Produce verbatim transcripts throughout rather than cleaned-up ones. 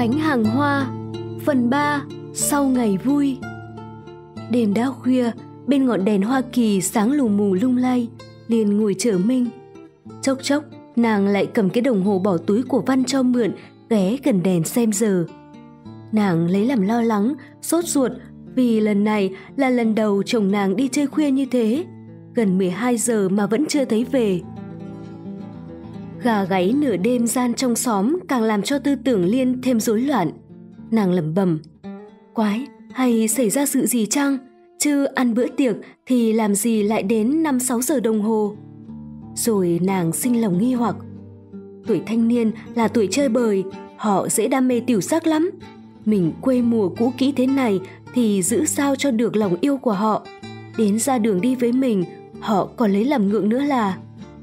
gánh hàng hoa. Phần ba. Sau ngày vui. Đêm đã khuya, bên ngọn đèn Hoa Kỳ sáng lù mù lung lay, liền ngồi chờ Minh. Chốc chốc, nàng lại cầm cái đồng hồ bỏ túi của Văn cho mượn, ghé gần đèn xem giờ. Nàng lấy làm lo lắng, sốt ruột, vì lần này là lần đầu chồng nàng đi chơi khuya như thế. Gần mười hai giờ mà vẫn chưa thấy về. Gà gáy nửa đêm gian trong xóm càng làm cho tư tưởng Liên thêm rối loạn. Nàng lẩm bẩm: quái, hay xảy ra sự gì chăng? Chứ ăn bữa tiệc thì làm gì lại đến năm sáu giờ đồng hồ? Rồi nàng sinh lòng nghi hoặc. Tuổi thanh niên là tuổi chơi bời, họ dễ đam mê tiểu sắc lắm. Mình quê mùa cũ kỹ thế này thì giữ sao cho được lòng yêu của họ. Đến ra đường đi với mình, họ còn lấy làm ngượng nữa là.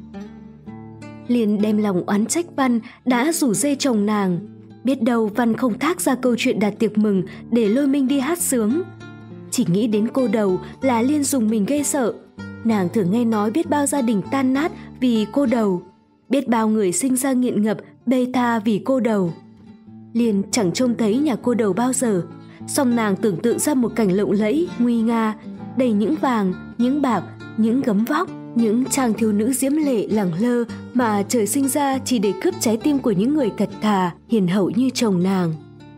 Liền đem lòng oán trách Văn đã rủ dê chồng nàng. Biết đâu Văn không thác ra câu chuyện đặt tiệc mừng để lôi Minh đi hát sướng. Chỉ nghĩ đến cô đầu là Liên dùng mình ghê sợ. Nàng thường nghe nói biết bao gia đình tan nát vì cô đầu, biết bao người sinh ra nghiện ngập bê tha vì cô đầu. Liên chẳng trông thấy nhà cô đầu bao giờ, song nàng tưởng tượng ra một cảnh lộng lẫy, nguy nga, đầy những vàng, những bạc, những gấm vóc, những chàng thiếu nữ diễm lệ lẳng lơ mà trời sinh ra chỉ để cướp trái tim của những người thật thà, hiền hậu như chồng nàng.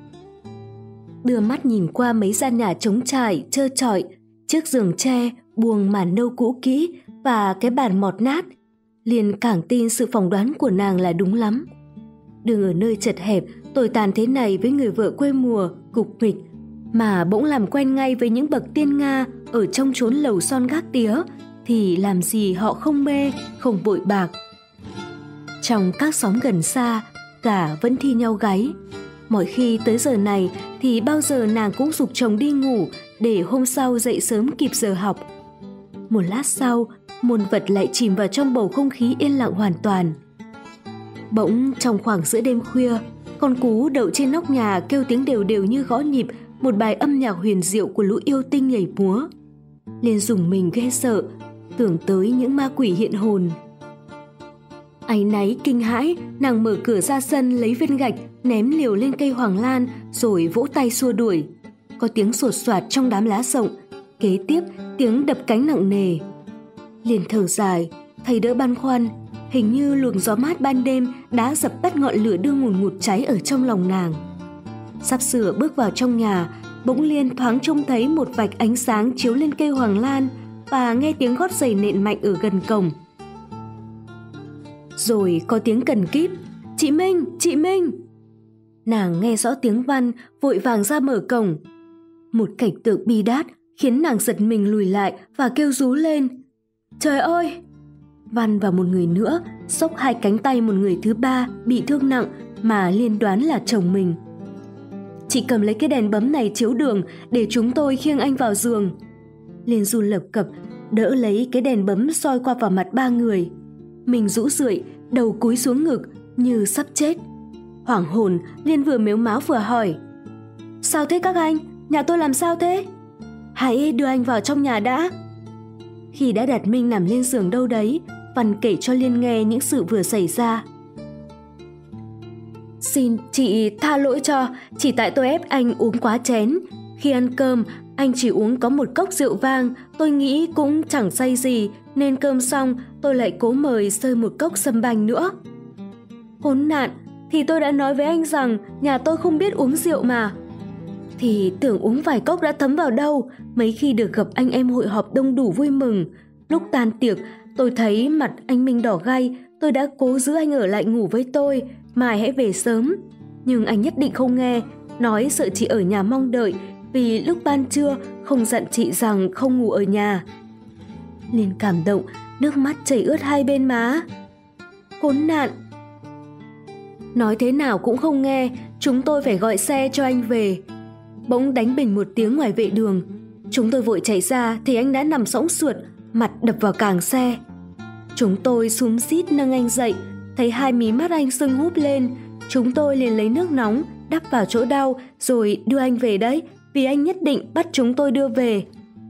Đưa mắt nhìn qua mấy gian nhà trống trải, trơ trọi, chiếc giường tre, buồng màn nâu cũ kỹ và cái bàn mọt nát, Liên càng tin sự phỏng đoán của nàng là đúng lắm. Đường ở nơi chật hẹp, tồi tàn thế này với người vợ quê mùa, cục mịch, mà bỗng làm quen ngay với những bậc tiên Nga ở trong chốn lầu son gác tía, thì làm gì họ không mê, không vội bạc. Trong các xóm gần xa, cả vẫn thi nhau gáy. Mỗi khi tới giờ này thì bao giờ nàng cũng giục chồng đi ngủ để hôm sau dậy sớm kịp giờ học. Một lát sau, muôn vật lại chìm vào trong bầu không khí yên lặng hoàn toàn. Bỗng trong khoảng giữa đêm khuya, con cú đậu trên nóc nhà kêu tiếng đều đều như gõ nhịp một bài âm nhạc huyền diệu của lũ yêu tinh nhảy múa. Liên dùng mình ghê sợ, tưởng tới những ma quỷ hiện hồn. Áy náy kinh hãi, nàng mở cửa ra sân lấy viên gạch ném liều lên cây hoàng lan rồi vỗ tay xua đuổi. Có tiếng sột soạt trong đám lá rộng, kế tiếp tiếng đập cánh nặng nề. Liền thở dài, thấy đỡ băn khoăn, hình như luồng gió mát ban đêm đã dập tắt ngọn lửa đương ngùn ngụt cháy ở trong lòng nàng. Sắp sửa bước vào trong nhà, bỗng Liên thoáng trông thấy một vạch ánh sáng chiếu lên cây hoàng lan và nghe tiếng gót giày nện mạnh ở gần cổng. Rồi có tiếng cần kíp: "Chị Minh, chị Minh!" Nàng nghe rõ tiếng Văn, vội vàng ra mở cổng. Một cảnh tượng bi đát khiến nàng giật mình lùi lại và kêu rú lên: "Trời ơi!" Văn và một người nữa xốc hai cánh tay một người thứ ba bị thương nặng mà Liên đoán là chồng mình. "Chị cầm lấy cái đèn bấm này chiếu đường để chúng tôi khiêng anh vào giường." Liên run lập cập đỡ lấy cái đèn bấm soi qua vào mặt ba người. Mình rũ rượi, đầu cúi xuống ngực như sắp chết. Hoảng hồn, Liên vừa mếu máo vừa hỏi: "Sao thế các anh? Nhà tôi làm sao thế?" "Hãy đưa anh vào trong nhà đã." Khi đã đặt Minh nằm lên giường đâu đấy, Văn kể cho Liên nghe những sự vừa xảy ra. "Xin chị tha lỗi cho, chỉ tại tôi ép anh uống quá chén. Khi ăn cơm, anh chỉ uống có một cốc rượu vang, tôi nghĩ cũng chẳng say gì, nên cơm xong tôi lại cố mời sơi một cốc sâm banh nữa." "Khốn nạn, thì tôi đã nói với anh rằng nhà tôi không biết uống rượu mà." "Thì tưởng uống vài cốc đã thấm vào đâu, mấy khi được gặp anh em hội họp đông đủ vui mừng. Lúc tan tiệc, tôi thấy mặt anh Minh đỏ gay, tôi đã cố giữ anh ở lại ngủ với tôi, mai hãy về sớm. Nhưng anh nhất định không nghe, nói sợ chị ở nhà mong đợi, vì lúc ban trưa không dặn chị rằng không ngủ ở nhà." Liên cảm động, nước mắt chảy ướt hai bên má. "Khốn nạn!" Nói thế nào cũng không nghe, chúng tôi phải gọi xe cho anh về. Bỗng đánh bình một tiếng ngoài vệ đường. Chúng tôi vội chạy ra thì anh đã nằm sõng xuột, mặt đập vào càng xe. Chúng tôi xúm xít nâng anh dậy, thấy hai mí mắt anh sưng húp lên. Chúng tôi liền lấy nước nóng đắp vào chỗ đau rồi đưa anh về đấy, vì anh nhất định bắt chúng tôi đưa về.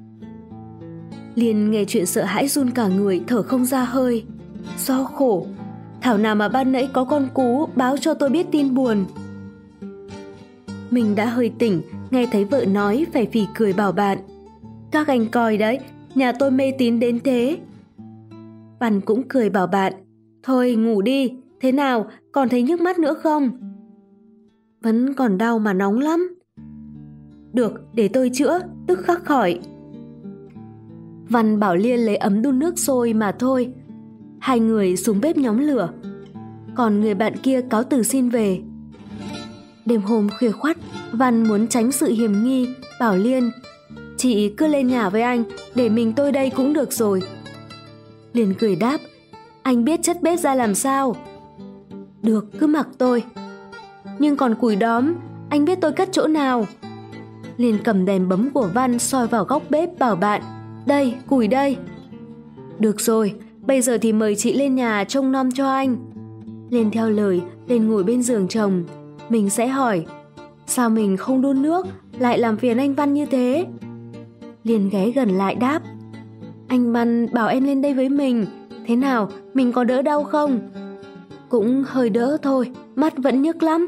Liên nghe chuyện sợ hãi run cả người, thở không ra hơi. Do khổ, thảo nào mà ban nãy có con cú báo cho tôi biết tin buồn. Mình đã hơi tỉnh, nghe thấy vợ nói phải phì cười bảo bạn. Các anh coi đấy, nhà tôi mê tín đến thế. Văn cũng cười bảo bạn. Thôi ngủ đi, thế nào, còn thấy nhức mắt nữa không? Vẫn còn đau mà nóng lắm. Được, để tôi chữa, tức khắc khỏi. Văn bảo Liên lấy ấm đun nước sôi mà thôi. Hai người xuống bếp nhóm lửa. Còn người bạn kia cáo từ xin về. Đêm hôm khuya khoắt, Văn muốn tránh sự hiềm nghi, bảo Liên, chị cứ lên nhà với anh, để mình tôi đây cũng được rồi. Liên cười đáp, anh biết chất bếp ra làm sao? Được, cứ mặc tôi. Nhưng còn củi đóm, anh biết tôi cất chỗ nào? Liên cầm đèn bấm của Văn soi vào góc bếp bảo bạn, đây, củi đây. Được rồi, bây giờ thì mời chị lên nhà trông nom cho anh. Liên theo lời, lên ngồi bên giường chồng. Mình sẽ hỏi, sao mình không đun nước, lại làm phiền anh Văn như thế? Liên ghé gần lại đáp, anh Văn bảo em lên đây với mình, thế nào, mình có đỡ đau không? Cũng hơi đỡ thôi, mắt vẫn nhức lắm.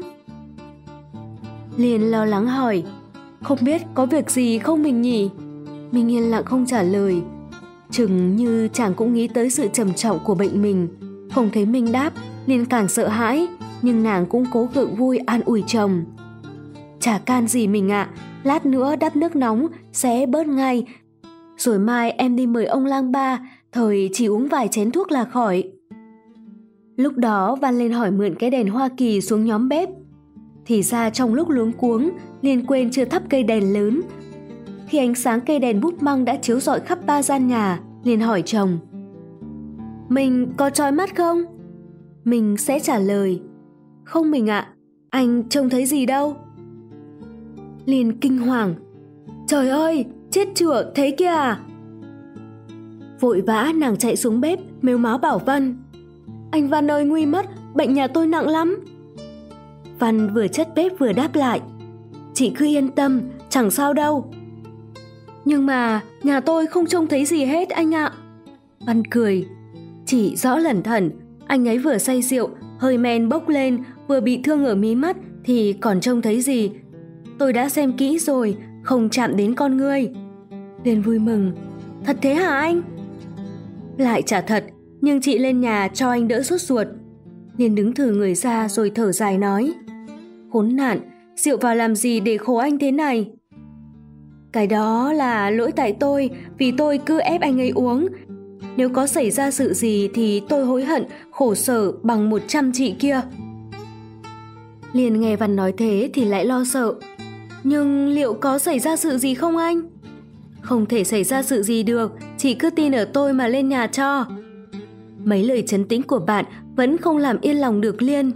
Liên lo lắng hỏi, không biết có việc gì không mình nhỉ? Mình yên lặng không trả lời. Chừng như chàng cũng nghĩ tới sự trầm trọng của bệnh mình. Không thấy mình đáp, Liên càng sợ hãi, nhưng nàng cũng cố gượng vui an ủi chồng. Chả can gì mình ạ, à, lát nữa đắp nước nóng sẽ bớt ngay. Rồi mai em đi mời ông lang ba, thời chỉ uống vài chén thuốc là khỏi. Lúc đó Văn lên hỏi mượn cái đèn Hoa Kỳ xuống nhóm bếp. Thì ra trong lúc luống cuống, Liên quên chưa thắp cây đèn lớn. Khi ánh sáng cây đèn bút măng đã chiếu rọi khắp ba gian nhà, Liên hỏi chồng, mình có chói mắt không? Mình sẽ trả lời, không mình ạ, à, anh trông thấy gì đâu. Liên kinh hoàng, trời ơi, chết chửa, thế kìa à? Vội vã nàng chạy xuống bếp, mếu máo bảo Văn, anh Văn ơi nguy mất, bệnh nhà tôi nặng lắm. Văn vừa chất bếp vừa đáp lại, chị cứ yên tâm, chẳng sao đâu. Nhưng mà nhà tôi không trông thấy gì hết anh ạ. Văn cười, chỉ rõ lẩn thẩn, anh ấy vừa say rượu, hơi men bốc lên, vừa bị thương ở mí mắt thì còn trông thấy gì. Tôi đã xem kỹ rồi, không chạm đến con ngươi. Liên vui mừng, thật thế hả anh? Lại chả thật, nhưng chị lên nhà cho anh đỡ sốt ruột. Liên đứng thử người ra rồi thở dài nói, khốn nạn, rượu vào làm gì để khổ anh thế này? Cái đó là lỗi tại tôi, vì tôi cứ ép anh ấy uống. Nếu có xảy ra sự gì thì tôi hối hận, khổ sở bằng một trăm chị kia. Liên nghe Văn nói thế thì lại lo sợ. Nhưng liệu có xảy ra sự gì không anh? Không thể xảy ra sự gì được, chị cứ tin ở tôi mà lên nhà cho. Mấy lời trấn tĩnh của bạn vẫn không làm yên lòng được Liên.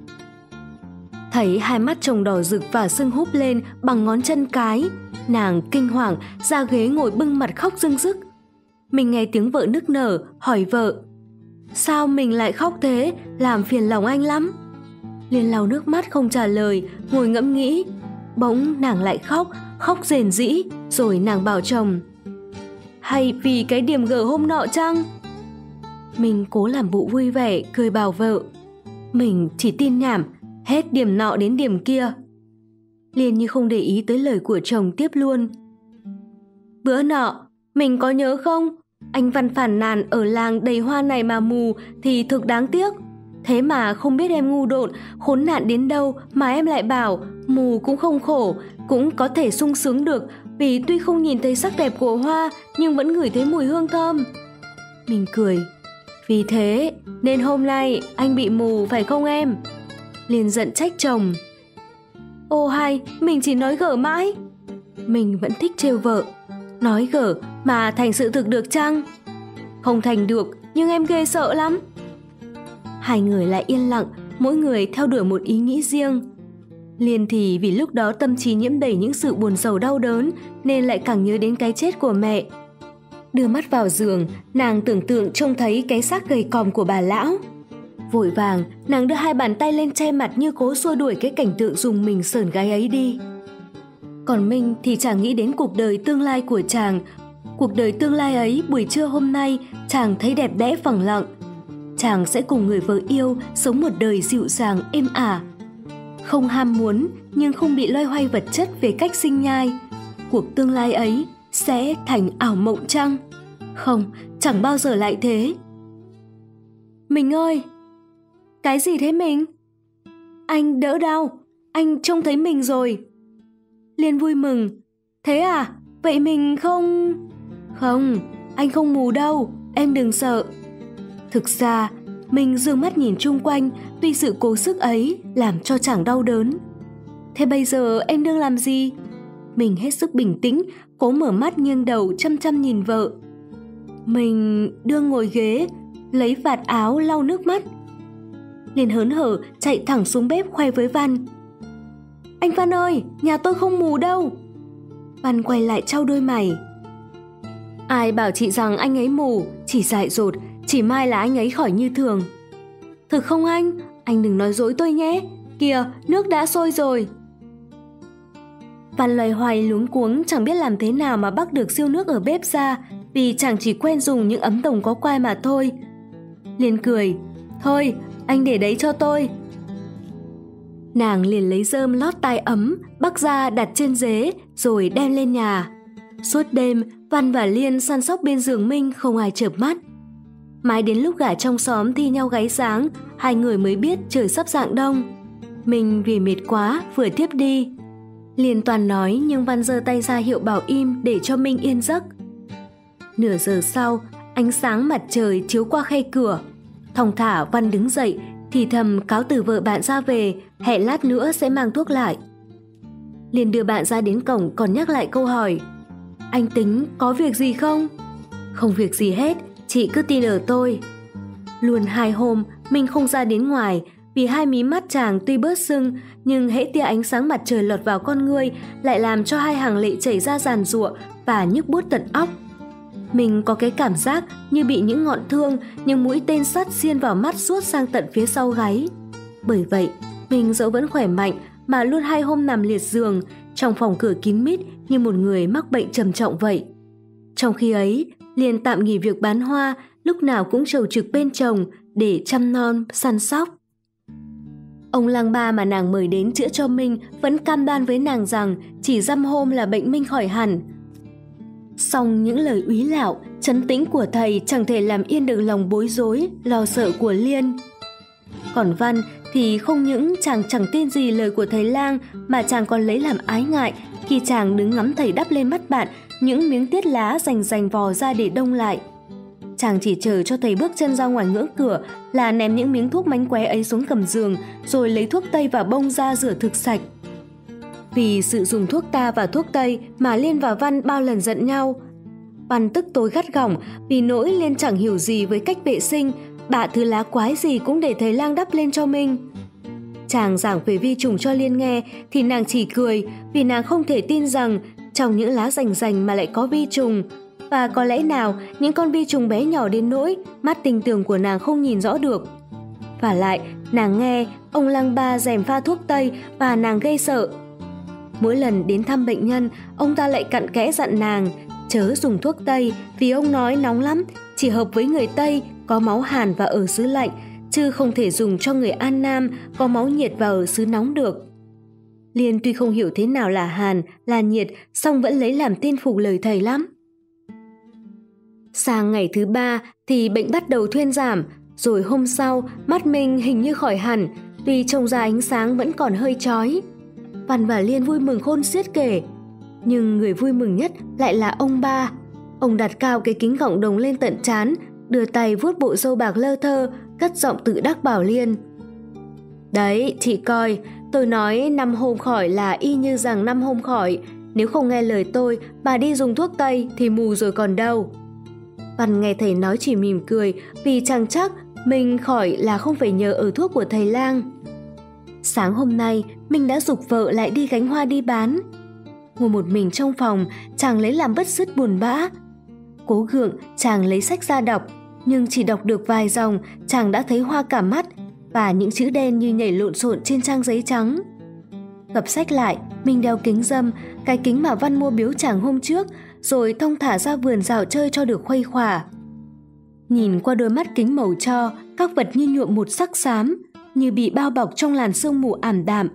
Thấy hai mắt chồng đỏ rực và sưng húp lên bằng ngón chân cái, nàng kinh hoàng ra ghế ngồi bưng mặt khóc rưng rức. Mình nghe tiếng vợ nức nở, hỏi vợ, sao mình lại khóc thế, làm phiền lòng anh lắm. Liên lau nước mắt không trả lời, ngồi ngẫm nghĩ. Bỗng nàng lại khóc, khóc rền rĩ, rồi nàng bảo chồng, hay vì cái điểm gở hôm nọ chăng? Mình cố làm bộ vui vẻ, cười bảo vợ, mình chỉ tin nhảm, hết điểm nọ đến điểm kia. Liên như không để ý tới lời của chồng tiếp luôn. Bữa nọ, mình có nhớ không? Anh Văn phản nàn ở làng đầy hoa này mà mù thì thực đáng tiếc. Thế mà không biết em ngu độn, khốn nạn đến đâu mà em lại bảo mù cũng không khổ, cũng có thể sung sướng được, vì tuy không nhìn thấy sắc đẹp của hoa nhưng vẫn ngửi thấy mùi hương thơm. Mình cười, vì thế nên hôm nay anh bị mù phải không em? Liền giận trách chồng. Ô hay, mình chỉ nói gở mãi. Mình vẫn thích trêu vợ, nói gở mà thành sự thực được chăng? Không thành được, nhưng em ghê sợ lắm. Hai người lại yên lặng, mỗi người theo đuổi một ý nghĩ riêng. Liên thì vì lúc đó tâm trí nhiễm đầy những sự buồn rầu đau đớn nên lại càng nhớ đến cái chết của mẹ. Đưa mắt vào giường, nàng tưởng tượng trông thấy cái xác gầy còm của bà lão. Vội vàng, nàng đưa hai bàn tay lên che mặt như cố xua đuổi cái cảnh tượng rùng mình sởn gáy ấy đi. Còn Minh thì chàng nghĩ đến cuộc đời tương lai của chàng. Cuộc đời tương lai ấy buổi trưa hôm nay chàng thấy đẹp đẽ phẳng lặng. Chàng sẽ cùng người vợ yêu sống một đời dịu dàng êm ả. không ham muốn nhưng không bị loay hoay vật chất về cách sinh nhai. Cuộc tương lai ấy sẽ thành ảo mộng chăng? Không, chẳng bao giờ lại thế. Mình ơi! Cái gì thế mình? Anh đỡ đau, anh trông thấy mình rồi. Liên vui mừng. Thế à? Vậy mình không... Không, anh không mù đâu, em đừng sợ. Thực ra, mình dương mắt nhìn chung quanh vì sự cố sức ấy làm cho chàng đau đớn. Thế bây giờ em đang làm gì? Mình hết sức bình tĩnh, cố mở mắt nghiêng đầu chăm chăm nhìn vợ. Mình đương ngồi ghế, lấy vạt áo lau nước mắt. Liền hớn hở chạy thẳng xuống bếp khoe với Văn. Anh Văn ơi, nhà tôi không mù đâu. Văn quay lại trao đôi mày. Ai bảo chị rằng anh ấy mù, chỉ dại dột, chỉ mai là anh ấy khỏi như thường. Thực không anh? Anh đừng nói dối tôi nhé. Kìa, nước đã sôi rồi. Văn loay hoay luống cuống chẳng biết làm thế nào mà bắt được siêu nước ở bếp ra, vì chàng chỉ quen dùng những ấm đồng có quai mà thôi. Liền cười. Thôi, anh để đấy cho tôi. Nàng liền lấy rơm lót tai ấm, bắc ra đặt trên dế, rồi đem lên nhà. Suốt đêm, Văn và Liên săn sóc bên giường Minh không ai chợp mắt. Mãi đến lúc gả trong xóm thi nhau gáy sáng, hai người mới biết trời sắp rạng đông. Mình vì mệt quá, vừa thiếp đi. Liên toàn nói nhưng Văn giơ tay ra hiệu bảo im để cho Minh yên giấc. Nửa giờ sau, ánh sáng mặt trời chiếu qua khe cửa. Thong thả Văn đứng dậy, thì thầm cáo từ vợ bạn ra về, hẹn lát nữa sẽ mang thuốc lại. Liên đưa bạn ra đến cổng còn nhắc lại câu hỏi. Anh tính có việc gì không? Không việc gì hết, chị cứ tin ở tôi. Luôn hai hôm mình không ra đến ngoài, vì hai mí mắt chàng tuy bớt sưng, nhưng hễ tia ánh sáng mặt trời lọt vào con ngươi lại làm cho hai hàng lệ chảy ra giàn giụa và nhức buốt tận óc. Mình có cái cảm giác như bị những ngọn thương, những mũi tên sắt xiên vào mắt suốt sang tận phía sau gáy. Bởi vậy, mình dẫu vẫn khỏe mạnh mà luôn hai hôm nằm liệt giường, trong phòng cửa kín mít như một người mắc bệnh trầm trọng vậy. Trong khi ấy, Liên tạm nghỉ việc bán hoa, lúc nào cũng trầu trực bên chồng để chăm nom, săn sóc. Ông lang ba mà nàng mời đến chữa cho Minh vẫn cam đoan với nàng rằng chỉ dăm hôm là bệnh Minh khỏi hẳn. Song những lời úy lạo, trấn tĩnh của thầy chẳng thể làm yên được lòng bối rối, lo sợ của Liên. Còn Văn thì không những chàng chẳng tin gì lời của thầy lang mà chàng còn lấy làm ái ngại khi chàng đứng ngắm thầy đắp lên mắt bạn những miếng tiết lá rành rành vò ra để đông lại. Chàng chỉ chờ cho thầy bước chân ra ngoài ngưỡng cửa là ném những miếng thuốc mánh khóe ấy xuống gầm giường, rồi lấy thuốc tây và bông ra rửa thực sạch. Vì sự dùng thuốc ta và thuốc tây mà Liên và Văn bao lần giận nhau. Văn tức tối gắt gỏng vì nỗi Liên chẳng hiểu gì với cách vệ sinh, bạ thứ lá quái gì cũng để thầy lang đắp lên cho mình. Chàng giảng về vi trùng cho Liên nghe thì nàng chỉ cười, vì nàng không thể tin rằng trong những lá rành rành mà lại có vi trùng. Và có lẽ nào những con vi trùng bé nhỏ đến nỗi mắt tinh tường của nàng không nhìn rõ được. Và lại, nàng nghe ông lang ba rèm pha thuốc tây và nàng gây sợ. Mỗi lần đến thăm bệnh nhân, ông ta lại cặn kẽ dặn nàng chớ dùng thuốc tây vì ông nói nóng lắm, chỉ hợp với người Tây có máu Hàn và ở xứ lạnh, chứ không thể dùng cho người An Nam có máu nhiệt và ở xứ nóng được. Liên tuy không hiểu thế nào là Hàn, là nhiệt, song vẫn lấy làm tin phục lời thầy lắm. Sang ngày thứ ba thì bệnh bắt đầu thuyên giảm, rồi hôm sau mắt mình hình như khỏi hẳn, tuy trông ra ánh sáng vẫn còn hơi chói. Văn và Liên vui mừng khôn xiết kể. Nhưng người vui mừng nhất lại là ông ba. Ông đặt cao cái kính gọng đồng lên tận trán, đưa tay vuốt bộ râu bạc lơ thơ, cất giọng tự đắc bảo Liên. Đấy, chị coi, tôi nói năm hôm khỏi là y như rằng năm hôm khỏi. Nếu không nghe lời tôi, bà đi dùng thuốc tây thì mù rồi còn đâu. Văn nghe thầy nói chỉ mỉm cười, vì chàng chắc mình khỏi là không phải nhờ ở thuốc của thầy lang. Sáng hôm nay, mình đã giục vợ lại đi gánh hoa đi bán. Ngồi một mình trong phòng, chàng lấy làm bứt rứt buồn bã. Cố gượng, chàng lấy sách ra đọc, nhưng chỉ đọc được vài dòng, chàng đã thấy hoa cả mắt và những chữ đen như nhảy lộn xộn trên trang giấy trắng. Gập sách lại, mình đeo kính râm, cái kính mà Văn mua biếu chàng hôm trước, rồi thong thả ra vườn dạo chơi cho được khuây khỏa. Nhìn qua đôi mắt kính màu tro, các vật như nhuộm một sắc xám, như bị bao bọc trong làn sương mù ảm đạm.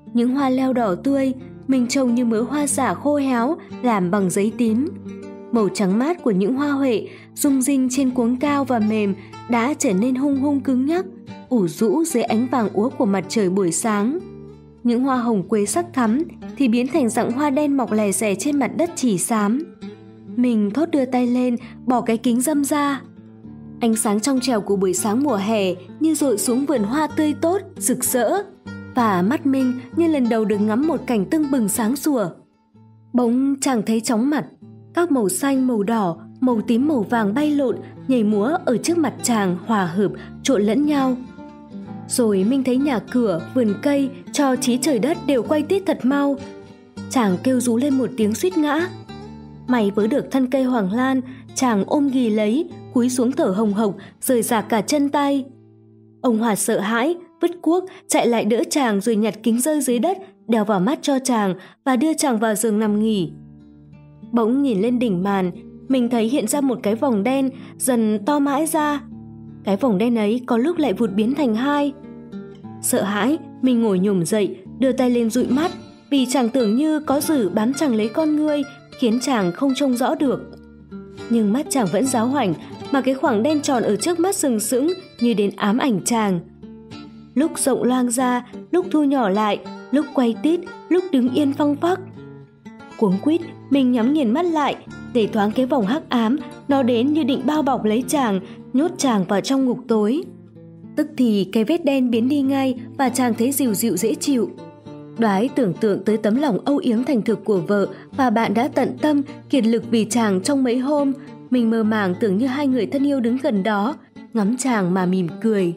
Những hoa leo đỏ tươi, mình trông như mớ hoa giả khô héo làm bằng giấy tím. Màu trắng mát của những hoa huệ rung rinh trên cuống cao và mềm đã trở nên hung hung cứng nhắc, ủ rũ dưới ánh vàng úa của mặt trời buổi sáng. Những hoa hồng quế sắc thắm thì biến thành dặng hoa đen mọc lè xè trên mặt đất chỉ xám. Mình thốt đưa tay lên, bỏ cái kính râm ra. Ánh sáng trong trẻo của buổi sáng mùa hè như dội xuống vườn hoa tươi tốt, rực rỡ. Và mắt mình như lần đầu được ngắm một cảnh tưng bừng sáng sủa. Bỗng chàng thấy chóng mặt. Các màu xanh, màu đỏ, màu tím, màu vàng bay lộn, nhảy múa ở trước mặt chàng hòa hợp, trộn lẫn nhau. Rồi mình thấy nhà cửa, vườn cây, cho trí trời đất đều quay tít thật mau. Chàng kêu rú lên một tiếng suýt ngã. May vớ được thân cây hoàng lan, chàng ôm ghì lấy, cúi xuống thở hồng hộc, rời rạc cả chân tay. Ông Hòa sợ hãi, vứt cuốc, chạy lại đỡ chàng rồi nhặt kính rơi dưới đất, đeo vào mắt cho chàng và đưa chàng vào giường nằm nghỉ. Bỗng nhìn lên đỉnh màn, mình thấy hiện ra một cái vòng đen dần to mãi ra. Cái vòng đen ấy có lúc lại vụt biến thành hai. Sợ hãi, mình ngồi nhổm dậy, đưa tay lên dụi mắt, vì chàng tưởng như có dử bám chàng lấy con ngươi, khiến chàng không trông rõ được. Nhưng mắt chàng vẫn giáo hoảnh, mà cái khoảng đen tròn ở trước mắt sừng sững như đến ám ảnh chàng. Lúc rộng loang ra, lúc thu nhỏ lại, lúc quay tít, lúc đứng yên phăng phắc. Cuống quýt, mình nhắm nghiền mắt lại, để thoáng cái vòng hắc ám, nó đến như định bao bọc lấy chàng, nhốt chàng vào trong ngục tối. Tức thì cái vết đen biến đi ngay và chàng thấy dịu dịu dễ chịu. Đoái tưởng tượng tới tấm lòng âu yếm thành thực của vợ và bạn đã tận tâm, kiệt lực vì chàng trong mấy hôm. Mình mơ màng tưởng như hai người thân yêu đứng gần đó, ngắm chàng mà mỉm cười.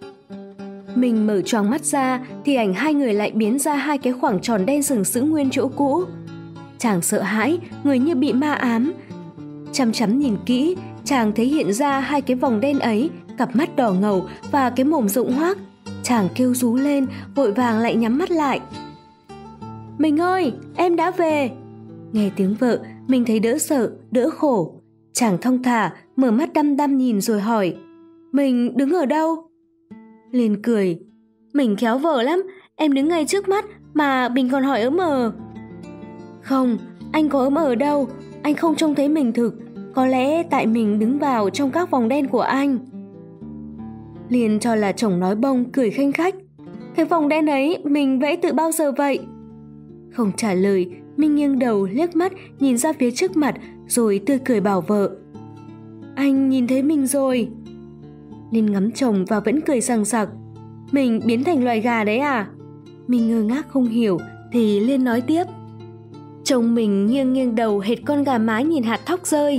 Mình mở choàng mắt ra thì ảnh hai người lại biến ra hai cái khoảng tròn đen sừng sững nguyên chỗ cũ. Chàng sợ hãi, người như bị ma ám. Chăm chăm nhìn kỹ, chàng thấy hiện ra hai cái vòng đen ấy, cặp mắt đỏ ngầu và cái mồm rộng hoác. Chàng kêu rú lên, vội vàng lại nhắm mắt lại. Mình ơi, em đã về. Nghe tiếng vợ, mình thấy đỡ sợ, đỡ khổ. Chàng thong thả, mở mắt đăm đăm nhìn rồi hỏi, mình đứng ở đâu? Liền cười, mình khéo vợ lắm, em đứng ngay trước mắt mà mình còn hỏi ấm ờ. Không, anh có ấm ở đâu, anh không trông thấy mình thực, có lẽ tại mình đứng vào trong các vòng đen của anh. Liền cho là chồng nói bông, cười khanh khách. Cái vòng đen ấy mình vẽ từ bao giờ vậy? Không trả lời, mình nghiêng đầu liếc mắt nhìn ra phía trước mặt rồi tươi cười bảo vợ. Anh nhìn thấy mình rồi. Liên ngắm chồng và vẫn cười sằng sặc. Mình biến thành loài gà đấy à? Mình ngơ ngác không hiểu thì Liên nói tiếp. Chồng mình nghiêng nghiêng đầu hệt con gà mái nhìn hạt thóc rơi.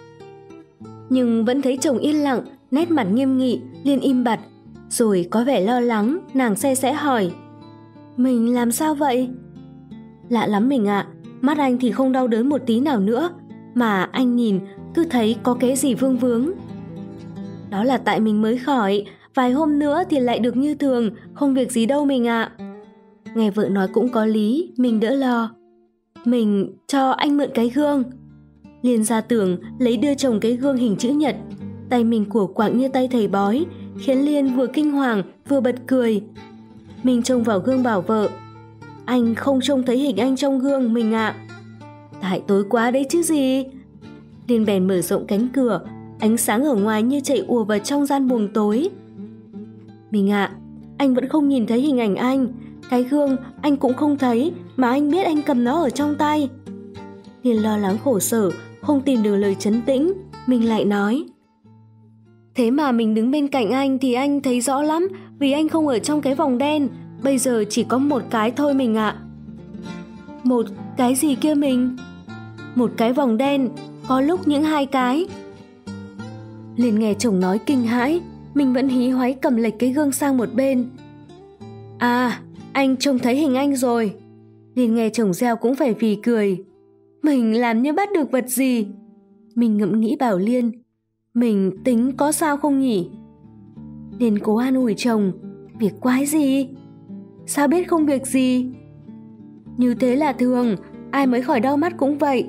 Nhưng vẫn thấy chồng yên lặng, nét mặt nghiêm nghị. Liên im bặt, rồi có vẻ lo lắng, nàng se sẽ hỏi. Mình làm sao vậy? Lạ lắm mình ạ, mắt anh thì không đau đớn một tí nào nữa, mà anh nhìn cứ thấy có cái gì vương vướng. Đó là tại mình mới khỏi, vài hôm nữa thì lại được như thường, không việc gì đâu mình ạ. Nghe vợ nói cũng có lý, mình đỡ lo. Mình cho anh mượn cái gương. Liên ra tường lấy đưa chồng cái gương hình chữ nhật. Tay mình của quạng như tay thầy bói, khiến Liên vừa kinh hoàng vừa bật cười. Mình trông vào gương bảo vợ, anh không trông thấy hình anh trong gương mình ạ. Tại tối quá đấy chứ gì. Liên bèn mở rộng cánh cửa, ánh sáng ở ngoài như chạy ùa vào trong gian buồng tối. Mình ạ, anh vẫn không nhìn thấy hình ảnh anh. Cái gương anh cũng không thấy, mà anh biết anh cầm nó ở trong tay. Liên lo lắng khổ sở, không tìm được lời trấn tĩnh. Mình lại nói, thế mà mình đứng bên cạnh anh thì anh thấy rõ lắm, vì anh không ở trong cái vòng đen. Bây giờ chỉ có một cái thôi mình ạ. Một cái gì kia mình? Một cái vòng đen, có lúc những hai cái. Liền nghe chồng nói kinh hãi, mình vẫn hí hoáy cầm lệch cái gương sang một bên. À, anh trông thấy hình anh rồi. Liền nghe chồng reo cũng phải vì cười. Mình làm như bắt được vật gì? Mình ngẫm nghĩ bảo Liên, mình tính có sao không nhỉ? Liên cố an ủi chồng, việc quái gì? Sao biết không việc gì? Như thế là thường, ai mới khỏi đau mắt cũng vậy.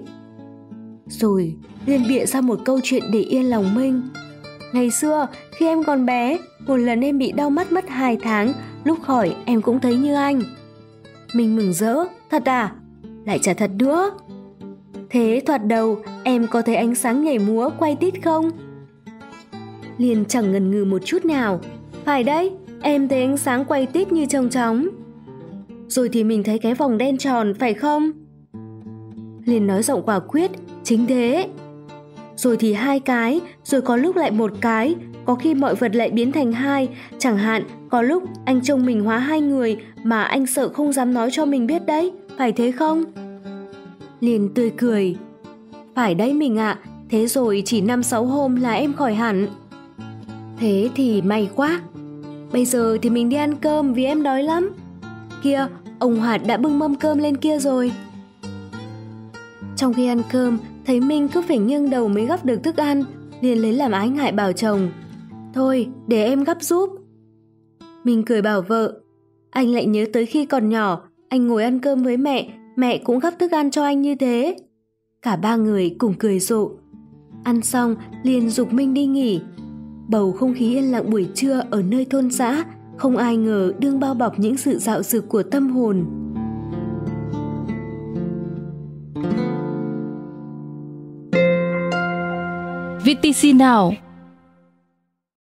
Rồi Liên bịa ra một câu chuyện để yên lòng mình. Ngày xưa khi em còn bé, một lần em bị đau mắt mất hai tháng, lúc khỏi em cũng thấy như anh. Mình mừng rỡ, thật à? Lại chả thật nữa. Thế thoạt đầu em có thấy ánh sáng nhảy múa quay tít không? Liên chẳng ngần ngừ một chút nào. Phải đấy, em thấy ánh sáng quay tít như trông chóng. Rồi thì mình thấy cái vòng đen tròn, phải không? Liên nói giọng quả quyết, chính thế. Rồi thì hai cái, rồi có lúc lại một cái, có khi mọi vật lại biến thành hai, chẳng hạn có lúc anh trông mình hóa hai người mà anh sợ không dám nói cho mình biết đấy, phải thế không? Liên tươi cười. Phải đấy mình ạ, à, thế rồi chỉ năm sáu hôm là em khỏi hẳn. Thế thì may quá. Bây giờ thì mình đi ăn cơm vì em đói lắm. Kia, ông Hoạt đã bưng mâm cơm lên kia rồi. Trong khi ăn cơm, thấy Minh cứ phải nghiêng đầu mới gắp được thức ăn, Liên lấy làm ái ngại bảo chồng. Thôi, để em gắp giúp. Minh cười bảo vợ. Anh lại nhớ tới khi còn nhỏ, anh ngồi ăn cơm với mẹ, mẹ cũng gắp thức ăn cho anh như thế. Cả ba người cùng cười rộ. Ăn xong, Liên giục Minh đi nghỉ. Bầu không khí yên lặng buổi trưa ở nơi thôn xã, không ai ngờ đương bao bọc những sự dạo dực của tâm hồn. vê tê xê Now